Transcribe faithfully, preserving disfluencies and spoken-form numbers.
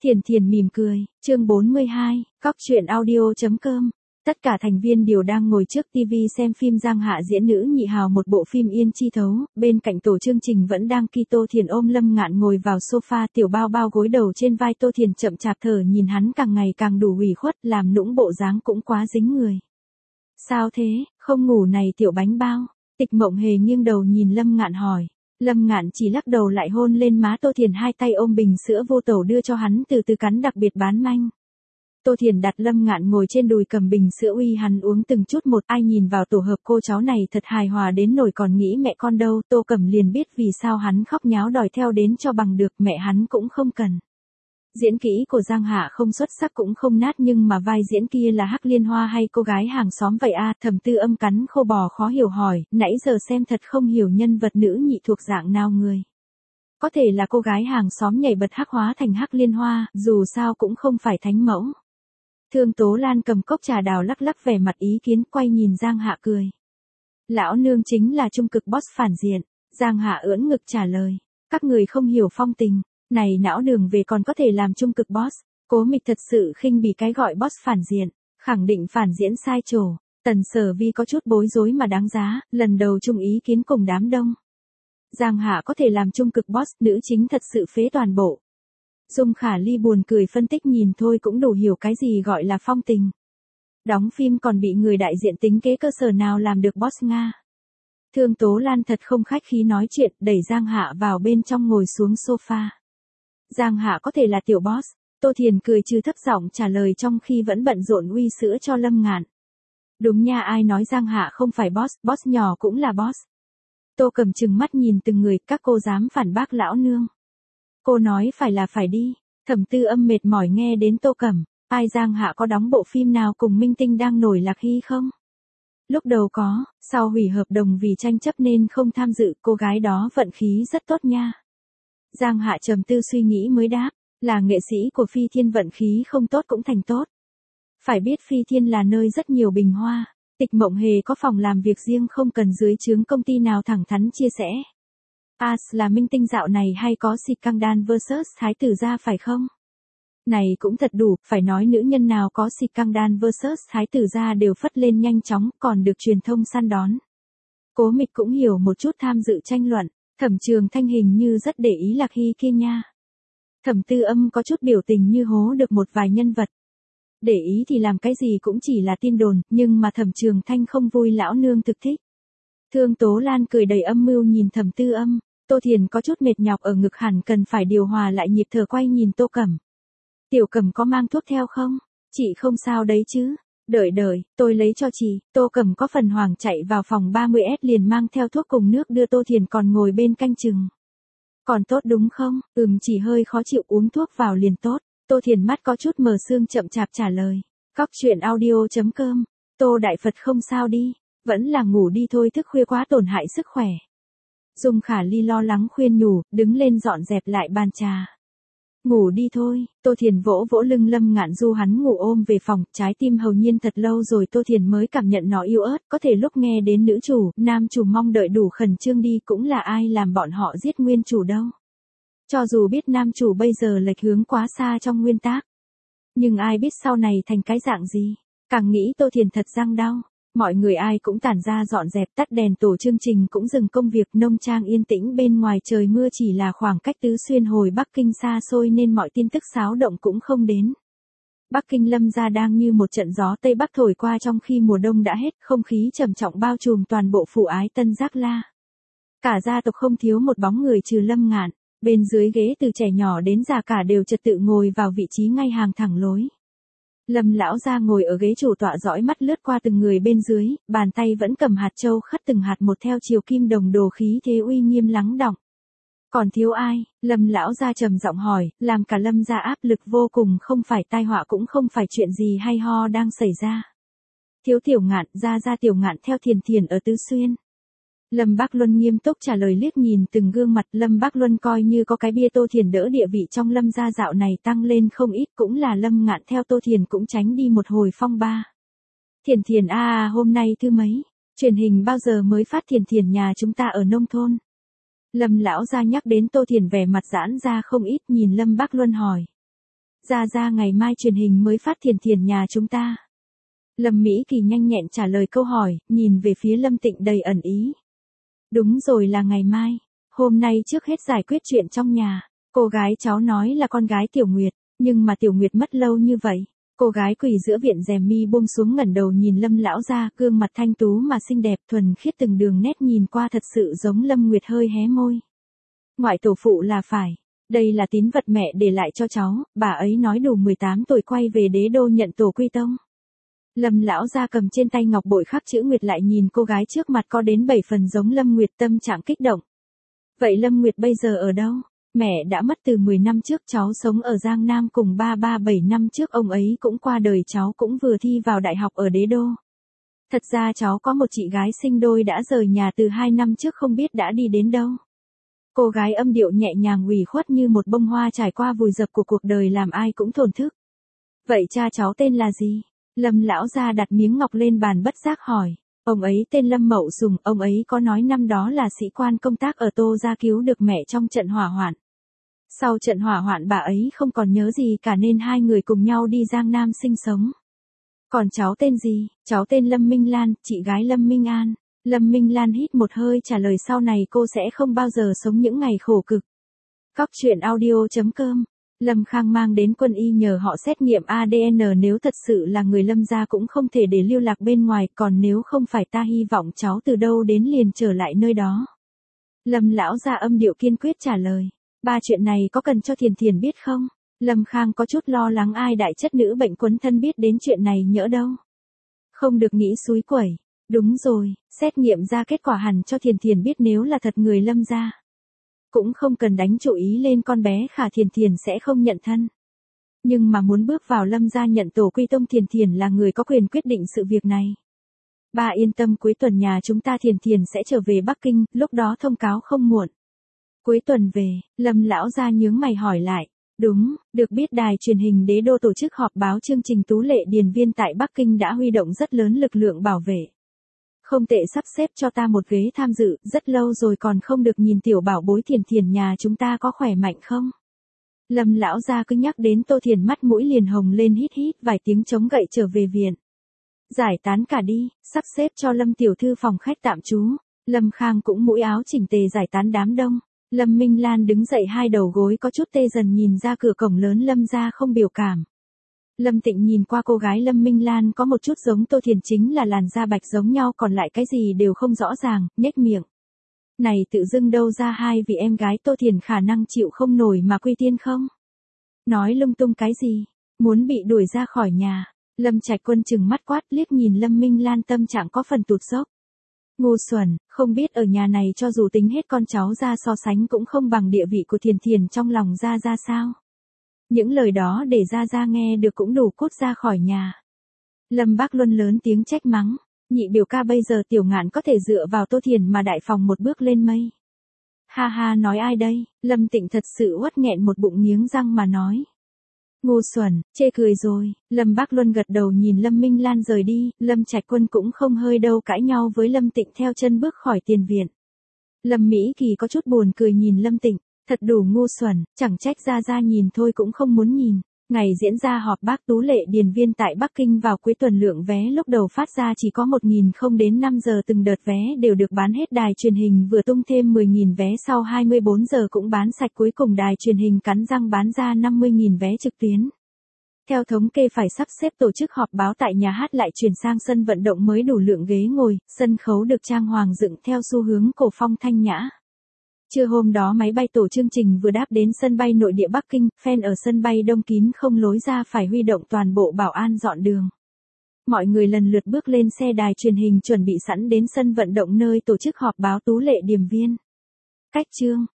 Thiền Thiền mỉm cười, chương bốn mươi hai, cóc truyện audio chấm com. Tất cả thành viên đều đang ngồi trước ti vi xem phim Giang Hạ diễn nữ nhị hào một bộ phim Yên Chi Thấu, bên cạnh tổ chương trình vẫn đang khi Tô Thiền ôm Lâm Ngạn ngồi vào sofa, tiểu bao bao gối đầu trên vai Tô Thiền chậm chạp thở nhìn hắn càng ngày càng đủ ủy khuất, làm nũng bộ dáng cũng quá dính người. Sao thế, không ngủ này tiểu bánh bao? Tịch Mộng Hề nghiêng đầu nhìn Lâm Ngạn hỏi. Lâm Ngạn chỉ lắc đầu lại hôn lên má Tô Thiền, hai tay ôm bình sữa vô tẩu đưa cho hắn từ từ cắn đặc biệt bán manh. Tô Thiền đặt Lâm Ngạn ngồi trên đùi cầm bình sữa uy hắn uống từng chút một, ai nhìn vào tổ hợp cô cháu này thật hài hòa đến nổi còn nghĩ mẹ con đâu. Tô Cẩm liền biết vì sao hắn khóc nháo đòi theo đến cho bằng được, mẹ hắn cũng không cần. Diễn kỹ của Giang Hạ không xuất sắc cũng không nát, nhưng mà vai diễn kia là Hắc Liên Hoa hay cô gái hàng xóm vậy a? Thẩm Tư Âm cắn khô bò khó hiểu hỏi, nãy giờ xem thật không hiểu nhân vật nữ nhị thuộc dạng nào người. Có thể là cô gái hàng xóm nhảy bật hắc hóa thành Hắc Liên Hoa, dù sao cũng không phải thánh mẫu. Thương Tố Lan cầm cốc trà đào lắc lắc vẻ mặt ý kiến, quay nhìn Giang Hạ cười. Lão nương chính là trung cực boss phản diện. Giang Hạ ưỡn ngực trả lời, các người không hiểu phong tình. Này não đường về còn có thể làm trung cực boss, Cố Mịch thật sự khinh bỉ cái gọi boss phản diện, khẳng định phản diễn sai trổ. Tần Sở Vi có chút bối rối mà đáng giá, lần đầu chung ý kiến cùng đám đông. Giang Hạ có thể làm trung cực boss, nữ chính thật sự phế toàn bộ. Dung Khả Ly buồn cười phân tích, nhìn thôi cũng đủ hiểu cái gì gọi là phong tình. Đóng phim còn bị người đại diện tính kế, cơ sở nào làm được boss Nga. Thương Tố Lan thật không khách khí nói chuyện, đẩy Giang Hạ vào bên trong ngồi xuống sofa. Giang Hạ có thể là tiểu boss. Tô Thiền cười trừ thấp giọng trả lời trong khi vẫn bận rộn uy sữa cho Lâm Ngạn. Đúng nha, ai nói Giang Hạ không phải boss, boss nhỏ cũng là boss. Tô Cẩm trừng mắt nhìn từng người, các cô dám phản bác lão nương. Cô nói phải là phải đi. Thẩm Tư Âm mệt mỏi nghe đến Tô Cẩm, ai Giang Hạ có đóng bộ phim nào cùng minh tinh đang nổi Lạc Hy không? Lúc đầu có, sau hủy hợp đồng vì tranh chấp nên không tham dự, cô gái đó vận khí rất tốt nha. Giang Hạ trầm tư suy nghĩ mới đáp, là nghệ sĩ của Phi Thiên vận khí không tốt cũng thành tốt. Phải biết Phi Thiên là nơi rất nhiều bình hoa, Tịch Mộng Hề có phòng làm việc riêng không cần dưới trướng công ty nào, thẳng thắn chia sẻ. As là minh tinh dạo này hay có scandal versus Thái tử gia phải không? Này cũng thật đủ, phải nói nữ nhân nào có scandal versus Thái tử gia đều phất lên nhanh chóng, còn được truyền thông săn đón. Cố Mịch cũng hiểu một chút tham dự tranh luận. Thẩm Trường Thanh hình như rất để ý Lạc Hy kia nha. Thẩm Tư Âm có chút biểu tình như hố được một vài nhân vật. Để ý thì làm cái gì cũng chỉ là tin đồn, nhưng mà Thẩm Trường Thanh không vui lão nương thực thích. Thương Tố Lan cười đầy âm mưu nhìn Thẩm Tư Âm. Tô Thiền có chút mệt nhọc ở ngực, hẳn cần phải điều hòa lại nhịp thở, quay nhìn Tô Cẩm. Tiểu Cẩm có mang thuốc theo không? Chị không sao đấy chứ? Đợi đợi, tôi lấy cho chị. Tô Cẩm có phần hoảng chạy vào phòng ba mươi S liền mang theo thuốc cùng nước đưa Tô Thiền còn ngồi bên canh chừng. Còn tốt đúng không? Ừm, chỉ hơi khó chịu, uống thuốc vào liền tốt. Tô Thiền mắt có chút mờ sương chậm chạp trả lời. Cóc truyện audio chấm com. Tô Đại Phật không sao đi. Vẫn là ngủ đi thôi, thức khuya quá tổn hại sức khỏe. Dung Khả Ly lo lắng khuyên nhủ, đứng lên dọn dẹp lại bàn trà. Ngủ đi thôi. Tô Thiền vỗ vỗ lưng Lâm Ngạn du hắn ngủ ôm về phòng, trái tim hầu nhiên thật lâu rồi Tô Thiền mới cảm nhận nó yếu ớt, có thể lúc nghe đến nữ chủ, nam chủ mong đợi đủ khẩn trương đi, cũng là ai làm bọn họ giết nguyên chủ đâu. Cho dù biết nam chủ bây giờ lệch hướng quá xa trong nguyên tác, nhưng ai biết sau này thành cái dạng gì. Càng nghĩ Tô Thiền thật răng đau. Mọi người ai cũng tản ra dọn dẹp, tắt đèn, tổ chương trình cũng dừng công việc, nông trang yên tĩnh, bên ngoài trời mưa, chỉ là khoảng cách Tứ Xuyên hồi Bắc Kinh xa xôi nên mọi tin tức xáo động cũng không đến. Bắc Kinh Lâm gia đang như một trận gió Tây Bắc thổi qua trong khi mùa đông đã hết, không khí trầm trọng bao trùm toàn bộ phủ Ái Tân Giác La. Cả gia tộc không thiếu một bóng người trừ Lâm Ngạn, bên dưới ghế từ trẻ nhỏ đến già cả đều trật tự ngồi vào vị trí ngay hàng thẳng lối. Lâm lão gia ngồi ở ghế chủ tọa dõi mắt lướt qua từng người bên dưới, bàn tay vẫn cầm hạt châu khất từng hạt một theo chiều kim đồng đồ, khí thế uy nghiêm lắng đọng. Còn thiếu ai? Lâm lão gia trầm giọng hỏi, làm cả Lâm gia áp lực vô cùng, không phải tai họa cũng không phải chuyện gì hay ho đang xảy ra. Thiếu Tiểu Ngạn, gia gia Tiểu Ngạn theo Thiền Thiền ở Tứ Xuyên. Lâm Bác Luân nghiêm túc trả lời, liếc nhìn từng gương mặt. Lâm Bác Luân coi như có cái bia Tô Thiền đỡ địa vị trong Lâm gia dạo này tăng lên không ít, cũng là Lâm Ngạn theo Tô Thiền cũng tránh đi một hồi phong ba. Thiền Thiền a à, hôm nay thứ mấy? Truyền hình bao giờ mới phát? Thiền Thiền nhà chúng ta ở nông thôn. Lâm lão gia nhắc đến Tô Thiền vẻ mặt giãn ra không ít, nhìn Lâm Bác Luân hỏi. Ra ra ngày mai truyền hình mới phát Thiền Thiền nhà chúng ta. Lâm Mỹ Kỳ nhanh nhẹn trả lời câu hỏi, nhìn về phía Lâm Tịnh đầy ẩn ý. Đúng rồi, là ngày mai. Hôm nay trước hết giải quyết chuyện trong nhà. Cô gái cháu nói là con gái Tiểu Nguyệt, nhưng mà Tiểu Nguyệt mất lâu như vậy. Cô gái quỳ giữa viện rèm mi buông xuống ngẩng đầu nhìn Lâm lão gia, gương mặt thanh tú mà xinh đẹp thuần khiết, từng đường nét nhìn qua thật sự giống Lâm Nguyệt, hơi hé môi. Ngoại tổ phụ là phải. Đây là tín vật mẹ để lại cho cháu, bà ấy nói đủ mười tám tuổi quay về đế đô nhận tổ quy tông. Lâm lão gia cầm trên tay ngọc bội khắc chữ Nguyệt lại nhìn cô gái trước mặt có đến bảy phần giống Lâm Nguyệt, tâm trạng kích động. Vậy Lâm Nguyệt bây giờ ở đâu? Mẹ đã mất từ mười năm trước, cháu sống ở Giang Nam cùng ba ba, bảy năm trước ông ấy cũng qua đời, cháu cũng vừa thi vào đại học ở đế đô. Thật ra cháu có một chị gái sinh đôi đã rời nhà từ hai năm trước, không biết đã đi đến đâu. Cô gái âm điệu nhẹ nhàng ủy khuất như một bông hoa trải qua vùi dập của cuộc đời làm ai cũng thổn thức. Vậy cha cháu tên là gì? Lâm lão gia đặt miếng ngọc lên bàn bất giác hỏi. Ông ấy tên Lâm Mậu Sùng, ông ấy có nói năm đó là sĩ quan công tác ở Tô Gia cứu được mẹ trong trận hỏa hoạn. Sau trận hỏa hoạn bà ấy không còn nhớ gì cả nên hai người cùng nhau đi Giang Nam sinh sống. Còn cháu tên gì? Cháu tên Lâm Minh Lan, chị gái Lâm Minh An. Lâm Minh Lan hít một hơi trả lời, sau này cô sẽ không bao giờ sống những ngày khổ cực. Cóc truyện audio chấm com. Lâm Khang mang đến quân y nhờ họ xét nghiệm a đê en, nếu thật sự là người Lâm gia cũng không thể để lưu lạc bên ngoài, còn nếu không phải ta hy vọng cháu từ đâu đến liền trở lại nơi đó. Lâm lão gia âm điệu kiên quyết trả lời. Ba, chuyện này có cần cho Thiền Thiền biết không? Lâm Khang có chút lo lắng, ai đại chất nữ bệnh quấn thân biết đến chuyện này nhỡ đâu. Không được nghĩ xúi quẩy. Đúng rồi, xét nghiệm ra kết quả hẳn cho Thiền Thiền biết, nếu là thật người Lâm gia. Cũng không cần đánh chủ ý lên con bé Khả, Thiền Thiền sẽ không nhận thân. Nhưng mà muốn bước vào Lâm gia nhận tổ quy tông, Thiền Thiền là người có quyền quyết định sự việc này. Ba yên tâm, cuối tuần nhà chúng ta Thiền Thiền sẽ trở về Bắc Kinh, lúc đó thông cáo không muộn. Cuối tuần về, Lâm lão gia nhướng mày hỏi lại. Đúng, được biết đài truyền hình đế đô tổ chức họp báo chương trình Tú Lệ Điền Viên tại Bắc Kinh đã huy động rất lớn lực lượng bảo vệ. Không tệ, sắp xếp cho ta một ghế tham dự, rất lâu rồi còn không được nhìn tiểu bảo bối Thiền Thiền nhà chúng ta có khỏe mạnh không? Lâm lão gia cứ nhắc đến Tô Thiền mắt mũi liền hồng lên, hít hít vài tiếng chống gậy trở về viện. Giải tán cả đi, sắp xếp cho Lâm tiểu thư phòng khách tạm trú. Lâm Khang cũng mũi áo chỉnh tề giải tán đám đông. Lâm Minh Lan đứng dậy, hai đầu gối có chút tê dần nhìn ra cửa cổng lớn Lâm gia không biểu cảm. Lâm Tịnh nhìn qua cô gái Lâm Minh Lan có một chút giống Tô Thiền, chính là làn da bạch giống nhau, còn lại cái gì đều không rõ ràng, nhếch miệng. Này tự dưng đâu ra hai vị em gái Tô Thiền khả năng chịu không nổi mà quy tiên không? Nói lung tung cái gì? Muốn bị đuổi ra khỏi nhà. Lâm Trạch Quân trừng mắt quát, liếc nhìn Lâm Minh Lan, tâm trạng có phần tụt dốc. Ngu xuẩn, không biết ở nhà này cho dù tính hết con cháu ra so sánh cũng không bằng địa vị của Thiền Thiền trong lòng ra ra sao? Những lời đó để ra ra nghe được cũng đủ cút ra khỏi nhà. Lâm Bác Luân lớn tiếng trách mắng. Nhị biểu ca, bây giờ Tiểu Ngạn có thể dựa vào Tô Thiền mà đại phòng một bước lên mây. Ha ha, nói ai đây? Lâm Tịnh thật sự uất nghẹn một bụng nghiến răng mà nói. Ngu xuẩn, chê cười rồi. Lâm Bác Luân gật đầu nhìn Lâm Minh Lan rời đi. Lâm Trạch Quân cũng không hơi đâu cãi nhau với Lâm Tịnh, theo chân bước khỏi tiền viện. Lâm Mỹ Kỳ có chút buồn cười nhìn Lâm Tịnh. Thật đủ ngu xuẩn, chẳng trách ra ra nhìn thôi cũng không muốn nhìn. Ngày diễn ra họp bác Tú Lệ Điền Viên tại Bắc Kinh vào cuối tuần, lượng vé lúc đầu phát ra chỉ có một nghìn không đến năm giờ, từng đợt vé đều được bán hết. Đài truyền hình vừa tung thêm mười nghìn vé, sau hai mươi bốn giờ cũng bán sạch, cuối cùng đài truyền hình cắn răng bán ra năm mươi nghìn vé trực tuyến. Theo thống kê phải sắp xếp tổ chức họp báo tại nhà hát lại chuyển sang sân vận động mới đủ lượng ghế ngồi, sân khấu được trang hoàng dựng theo xu hướng cổ phong thanh nhã. Trưa hôm đó máy bay tổ chương trình vừa đáp đến sân bay nội địa Bắc Kinh, fan ở sân bay đông kín không lối ra, phải huy động toàn bộ bảo an dọn đường. Mọi người lần lượt bước lên xe đài truyền hình chuẩn bị sẵn đến sân vận động nơi tổ chức họp báo Tú Lệ Điền Viên. Cách chương